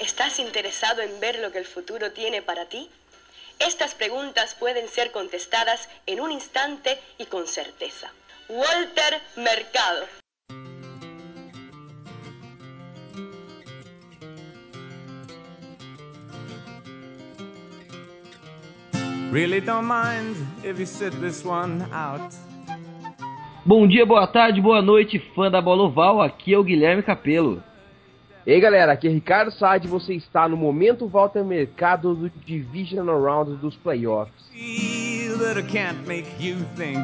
¿Estás interesado en ver lo que el futuro tiene para ti? Estas preguntas pueden ser contestadas en un instante y con certeza. Walter Mercado. Really don't mind if you sit this one out. Bom dia, boa tarde, boa noite, fã da Bola Oval, aqui é o Guilherme Capello. E aí galera, aqui é Ricardo Saad, você está no Momento Walter Mercado do Divisional Round dos Playoffs. That I can't make you think.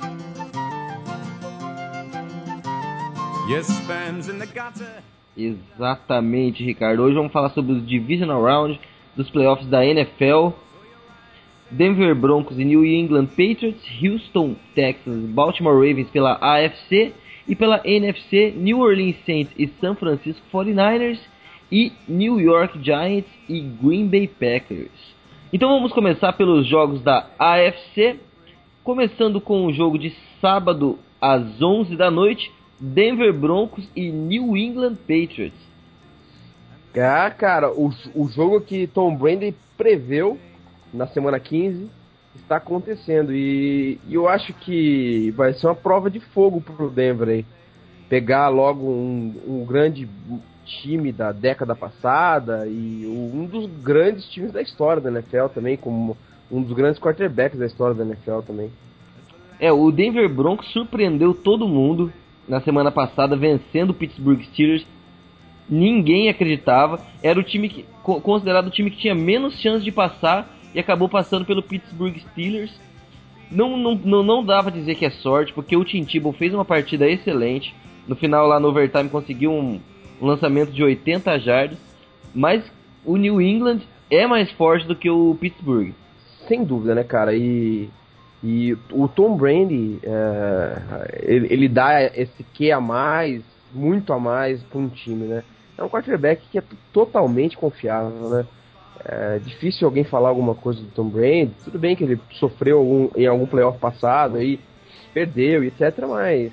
Yes, fans in the gutter. Exatamente, Ricardo. Hoje vamos falar sobre o Divisional Round dos Playoffs da NFL. Denver Broncos e New England Patriots, Houston Texans, Baltimore Ravens pela AFC e pela NFC, New Orleans Saints e San Francisco 49ers e New York Giants e Green Bay Packers. Então vamos começar pelos jogos da AFC, começando com o jogo de sábado às 11 da noite, Denver Broncos e New England Patriots. Cara, o jogo que Tom Brady preveu na semana 15 está acontecendo e eu acho que vai ser uma prova de fogo pro Denver aí. Pegar logo um grande time da década passada e um dos grandes times da história da NFL também, como um dos grandes quarterbacks da história da NFL também. O Denver Broncos surpreendeu todo mundo na semana passada, vencendo o Pittsburgh Steelers. Ninguém acreditava, era o time considerado o time que tinha menos chance de passar e acabou passando pelo Pittsburgh Steelers. Não dá pra dizer que é sorte, porque o Tim Tebow fez uma partida excelente. No final, lá no overtime, conseguiu um lançamento de 80 jardas. Mas o New England é mais forte do que o Pittsburgh. Sem dúvida, né, cara? E o Tom Brady, ele dá esse quê a mais, muito a mais para um time, né? É um quarterback que é totalmente confiável, né? É difícil alguém falar alguma coisa do Tom Brady. Tudo bem que ele sofreu em algum playoff passado, aí perdeu, etc. Mas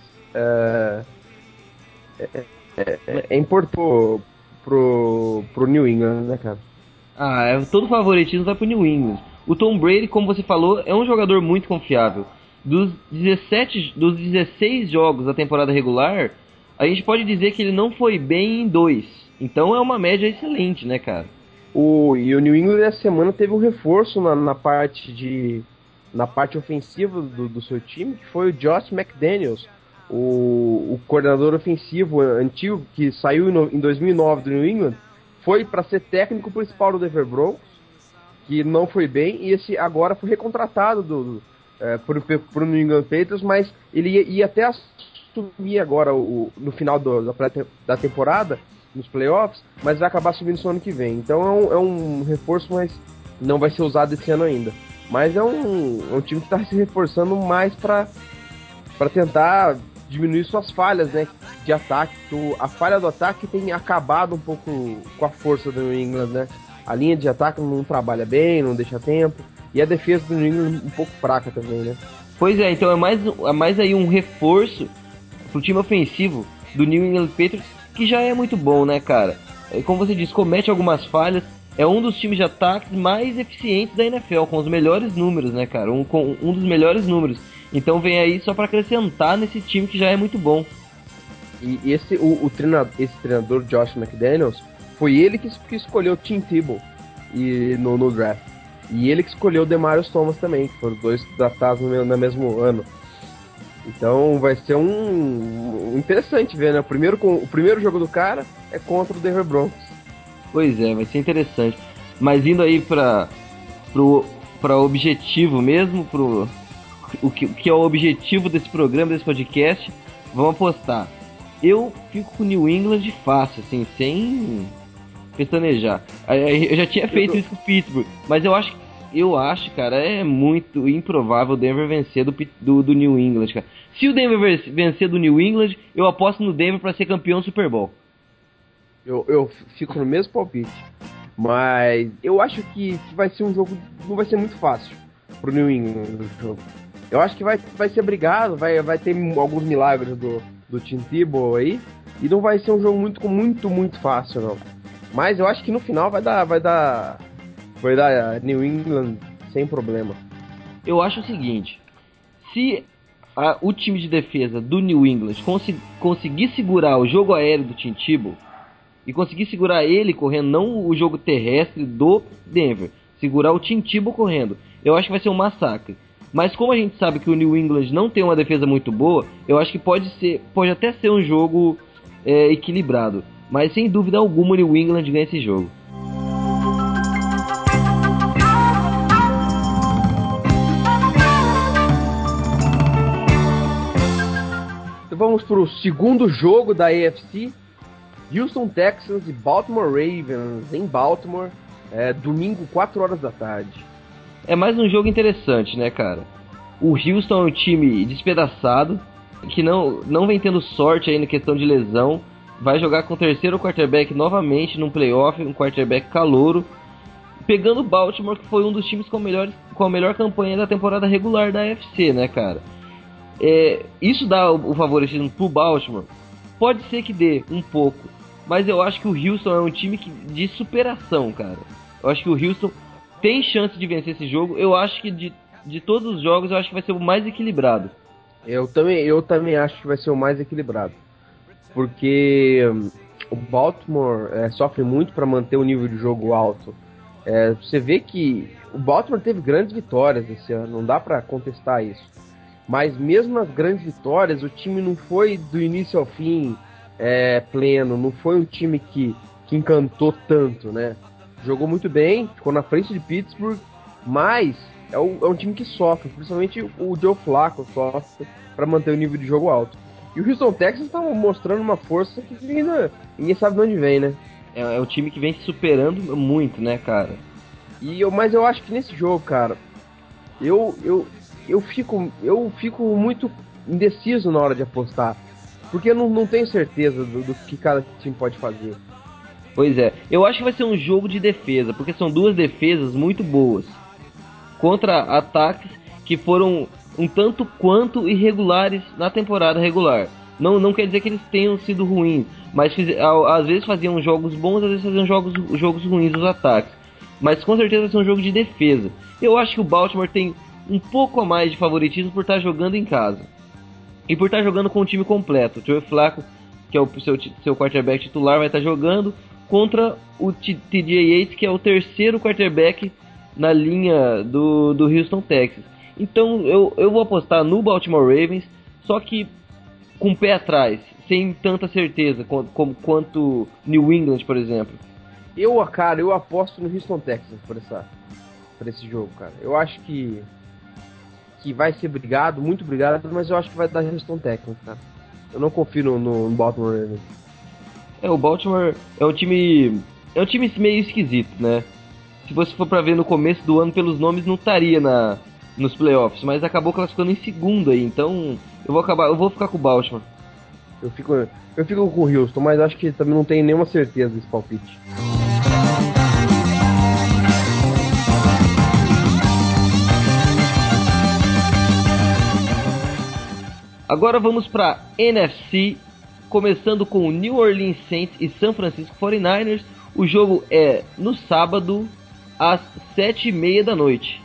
é importante pro New England, né, cara? Todo favoritismo vai pro New England. O Tom Brady, como você falou, é um jogador muito confiável. Dos 16 jogos da temporada regular, a gente pode dizer que ele não foi bem em 2. Então é uma média excelente, né, cara? E o New England essa semana teve um reforço na parte ofensiva do seu time, que foi o Josh McDaniels, o coordenador ofensivo antigo que saiu em 2009 do New England, foi para ser técnico principal do Denver Broncos, que não foi bem, e esse agora foi recontratado pro New England Patriots, mas ele ia até assumir agora no final da temporada, nos playoffs, mas vai acabar subindo no ano que vem. Então é um reforço, mas não vai ser usado esse ano ainda. Mas é um time que está se reforçando mais para tentar diminuir suas falhas, né, de ataque. A falha do ataque tem acabado um pouco com a força do New England, né? A linha de ataque não trabalha bem, não deixa tempo. E a defesa do New England um pouco fraca também, né? Pois é, então é mais aí um reforço pro time ofensivo do New England Patriots, que já é muito bom, né, cara? Como você disse, comete algumas falhas. É um dos times de ataque mais eficientes da NFL, com os melhores números, né, cara? Um dos melhores números. Então vem aí só para acrescentar nesse time que já é muito bom. E esse treinador Josh McDaniels, foi ele que escolheu o Tim Tebow no draft. E ele que escolheu o Demaryius Thomas também, que foram dois draftados no mesmo ano. Então vai ser interessante ver, né? O primeiro jogo do cara é contra o Denver Broncos. Pois é, vai ser interessante. Mas indo aí para objetivo mesmo, o que é o objetivo desse programa, desse podcast, vamos apostar. Eu fico com o New England fácil, assim, sem pestanejar. Eu já tinha feito isso com o Pittsburgh, mas eu acho, cara, é muito improvável o Denver vencer do New England, cara. Se o Denver vencer do New England, eu aposto no Denver para ser campeão do Super Bowl. Eu fico no mesmo palpite. Mas eu acho que vai ser um jogo, não vai ser muito fácil pro New England. Eu acho que vai ser brigado, vai ter alguns milagres do Tim Tebow aí. E não vai ser um jogo muito fácil, não. Mas eu acho que no final vai dar New England sem problema. Eu acho o seguinte, se o time de defesa do New England conseguir segurar o jogo aéreo do Tim Tebow e conseguir segurar ele correndo, não o jogo terrestre do Denver, segurar o Tim Tebow correndo, eu acho que vai ser um massacre. Mas como a gente sabe que o New England não tem uma defesa muito boa, eu acho que pode até ser um jogo equilibrado. Mas sem dúvida alguma o New England ganha esse jogo. Então vamos para o segundo jogo da AFC. Houston Texans e Baltimore Ravens em Baltimore, domingo, 4 horas da tarde. É mais um jogo interessante, né, cara? O Houston é um time despedaçado, que não vem tendo sorte aí na questão de lesão. Vai jogar com o terceiro quarterback novamente num playoff, um quarterback calouro, pegando o Baltimore, que foi um dos times com a melhor campanha da temporada regular da AFC, né, cara? Isso dá o favoritismo pro Baltimore? Pode ser que dê um pouco, mas eu acho que o Houston é um time de superação, cara. Eu acho que o Houston tem chance de vencer esse jogo. Eu acho que de todos os jogos, eu acho que vai ser o mais equilibrado. Eu também acho que vai ser o mais equilibrado. Porque o Baltimore sofre muito para manter o nível de jogo alto. Você vê que o Baltimore teve grandes vitórias esse ano, não dá para contestar isso. Mas mesmo nas grandes vitórias, o time não foi do início ao fim pleno, não foi um time que encantou tanto, né? Jogou muito bem, ficou na frente de Pittsburgh, mas é um time que sofre, principalmente o Joe Flacco sofre para manter o nível de jogo alto. E o Houston Texans está mostrando uma força que ninguém sabe de onde vem, né? É um time que vem se superando muito, né, cara? Mas eu acho que nesse jogo, cara, eu fico muito indeciso na hora de apostar. Porque eu não tenho certeza do que cada time pode fazer. Pois é, eu acho que vai ser um jogo de defesa, porque são duas defesas muito boas contra ataques que foram um tanto quanto irregulares na temporada regular. Não quer dizer que eles tenham sido ruins, mas às vezes faziam jogos bons, às vezes faziam jogos ruins os ataques. Mas com certeza vai ser um jogo de defesa. Eu acho que o Baltimore tem um pouco a mais de favoritismo por estar jogando em casa. E por estar jogando com o time completo. O Joe Flacco, que é o seu quarterback titular, vai estar jogando contra o TJ Yates, que é o terceiro quarterback na linha do Houston Texans. Então eu vou apostar no Baltimore Ravens, só que com o pé atrás, sem tanta certeza quanto New England, por exemplo. Eu aposto no Houston Texans por esse jogo, cara. Eu acho que vai ser muito brigado, mas eu acho que vai dar Houston Texans, cara. Eu não confio no Baltimore Ravens. O Baltimore é um time meio esquisito, né? Se você for pra ver no começo do ano, pelos nomes, não estaria nos playoffs, mas acabou classificando em segundo aí, então eu vou ficar com o Baltimore. Eu fico com o Houston, mas acho que também não tenho nenhuma certeza desse palpite. Agora vamos pra NFC, começando com o New Orleans Saints e San Francisco 49ers. O jogo é no sábado, às 7h30 da noite.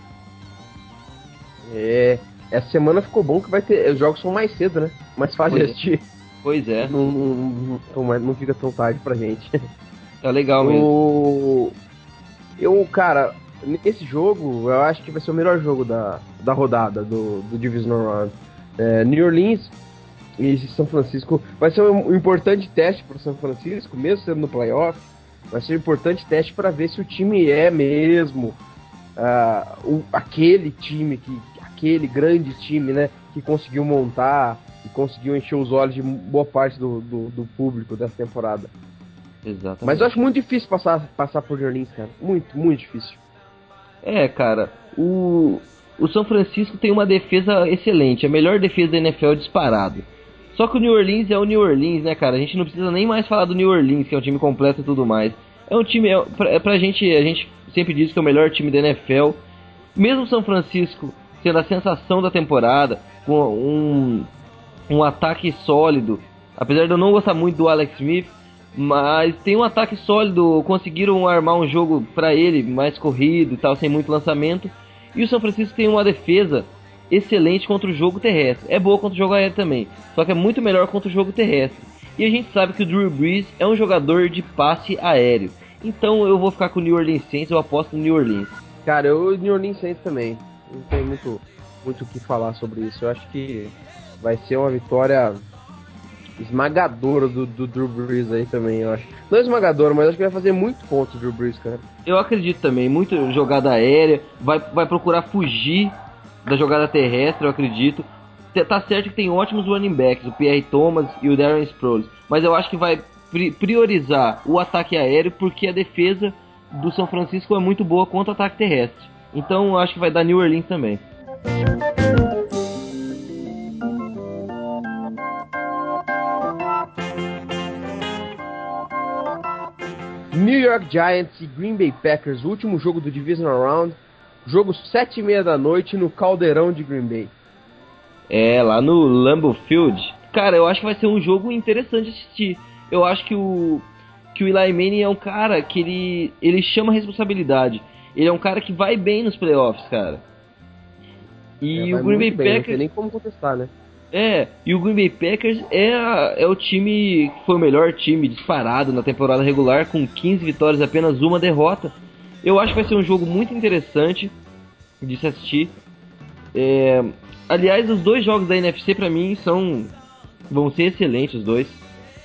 Essa semana ficou bom que vai ter. Os jogos são mais cedo, né? Mais fácil de assistir. Pois é. Não fica tão tarde pra gente. É legal mesmo. Cara, nesse jogo, eu acho que vai ser o melhor jogo da rodada do Divisional Round. New Orleans e São Francisco. Vai ser um importante teste para o São Francisco, mesmo sendo no playoff. Vai ser um importante teste para ver se o time é mesmo aquele grande time, né, que conseguiu montar e conseguiu encher os olhos de boa parte do público dessa temporada. Exatamente. Mas eu acho muito difícil passar por New Orleans, cara. Muito, muito difícil. Cara, o São Francisco tem uma defesa excelente, a melhor defesa da NFL disparado. Só que o New Orleans é o New Orleans, né, cara? A gente não precisa nem mais falar do New Orleans, que é um time completo e tudo mais. É um time, pra gente, a gente sempre diz que é o melhor time da NFL. Mesmo o São Francisco sendo a sensação da temporada, com um ataque sólido, apesar de eu não gostar muito do Alex Smith, Mas tem um ataque sólido, conseguiram armar um jogo pra ele mais corrido e tal, sem muito lançamento. E o São Francisco tem uma defesa excelente contra o jogo terrestre. É boa contra o jogo aéreo também, só que é muito melhor contra o jogo terrestre. E a gente sabe que o Drew Brees é um jogador de passe aéreo. Então eu vou ficar com o New Orleans Saints, eu aposto no New Orleans. Cara, eu New Orleans Saints também. Não tem muito o que falar sobre isso. Eu acho que vai ser uma vitória esmagadora do Drew Brees aí também, eu acho. Não esmagadora, mas acho que vai fazer muito ponto o Drew Brees, cara. Eu acredito também, muito jogada aérea, vai procurar fugir da jogada terrestre, eu acredito. Tá certo que tem ótimos running backs, o Pierre Thomas e o Darren Sproles, mas eu acho que vai priorizar o ataque aéreo porque a defesa do São Francisco é muito boa contra o ataque terrestre. Então eu acho que vai dar New Orleans também. New York Giants e Green Bay Packers, o último jogo do Divisional Round. Jogo 7h30 da noite no Caldeirão de Green Bay. É, lá no Lambeau Field. Cara, eu acho que vai ser um jogo interessante de assistir. Eu acho que o Eli Manning é um cara que ele chama responsabilidade. Ele é um cara que vai bem nos playoffs, cara. E o Green Bay bem, Packers... não tem nem como contestar, né? E o Green Bay Packers é o time que foi o melhor time disparado na temporada regular, com 15 vitórias e apenas uma derrota. Eu acho que vai ser um jogo muito interessante de se assistir. Aliás, os dois jogos da NFC pra mim vão ser excelentes os dois.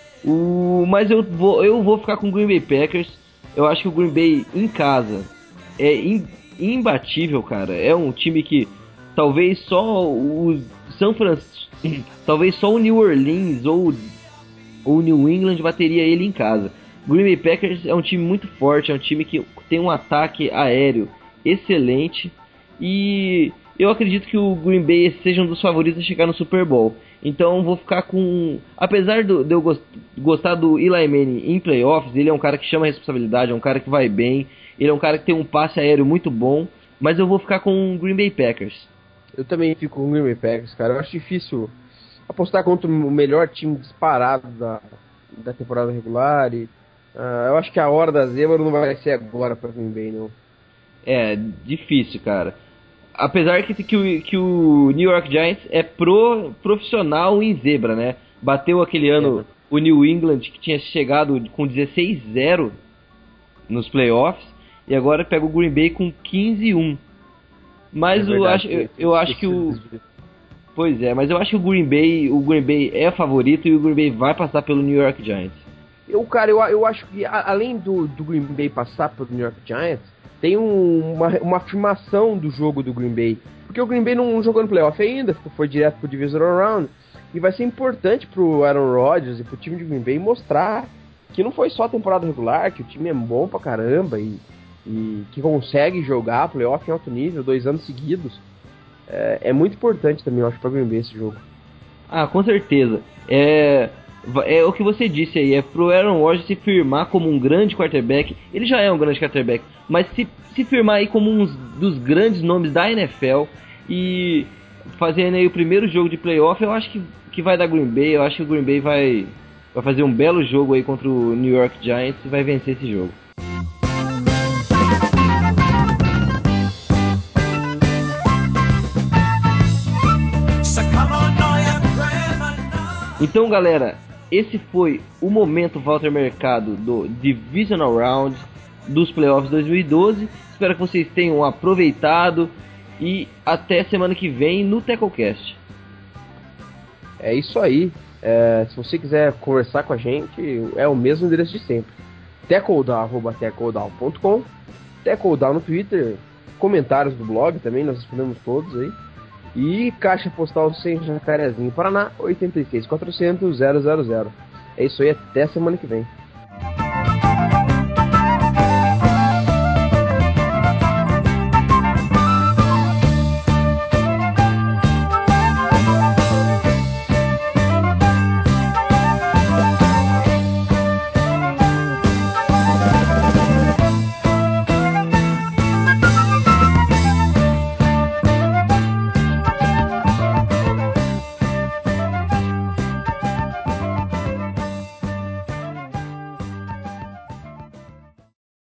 Mas eu vou ficar com o Green Bay Packers. Eu acho que o Green Bay em casa é imbatível, cara. É um time que talvez só o São Francisco, talvez só o New Orleans ou o New England bateria ele em casa. O Green Bay Packers é um time muito forte, é um time que tem um ataque aéreo excelente e eu acredito que o Green Bay seja um dos favoritos a chegar no Super Bowl. Então vou ficar com... Apesar de eu gostar do Eli Manning em playoffs, ele é um cara que chama a responsabilidade, é um cara que vai bem, ele é um cara que tem um passe aéreo muito bom, mas eu vou ficar com o Green Bay Packers. Eu também fico com o Green Bay Packers, cara. Eu acho difícil apostar contra o melhor time disparado da temporada regular. Eu acho que a hora da zebra não vai ser agora pra Green Bay, não. É, difícil, cara. Apesar que o New York Giants é profissional em zebra, né? Bateu aquele ano o New England, que tinha chegado com 16-0 nos playoffs, e agora pega o Green Bay com 15-1. Mas eu acho que Pois é, mas eu acho que o Green Bay é favorito e o Green Bay vai passar pelo New York Giants. Eu acho que além do Green Bay passar pelo New York Giants, tem uma afirmação do jogo do Green Bay. Porque o Green Bay não jogou no playoff ainda, foi direto pro Divisional Round. E vai ser importante pro Aaron Rodgers e pro time de Green Bay mostrar que não foi só a temporada regular, que o time é bom pra caramba e que consegue jogar playoff em alto nível 2 anos seguidos. É muito importante também, eu acho, pra Green Bay esse jogo. Ah, com certeza. É o que você disse aí, é pro Aaron Rodgers se firmar como um grande quarterback. Ele já é um grande quarterback, mas se firmar aí como um dos grandes nomes da NFL e fazendo aí o primeiro jogo de playoff, eu acho que vai dar Green Bay. Eu acho que o Green Bay vai fazer um belo jogo aí contra o New York Giants e vai vencer esse jogo. Então, galera, esse foi o momento Walter Mercado do Divisional Round dos Playoffs 2012. Espero que vocês tenham aproveitado e até semana que vem no TecoCast. É isso aí. Se você quiser conversar com a gente, é o mesmo endereço de sempre. tecodown@tecodown.com, Tecodown no Twitter, comentários do blog também, nós respondemos todos aí. E caixa postal sem Jacarezinho, Paraná, 86400 000. É isso aí, até semana que vem.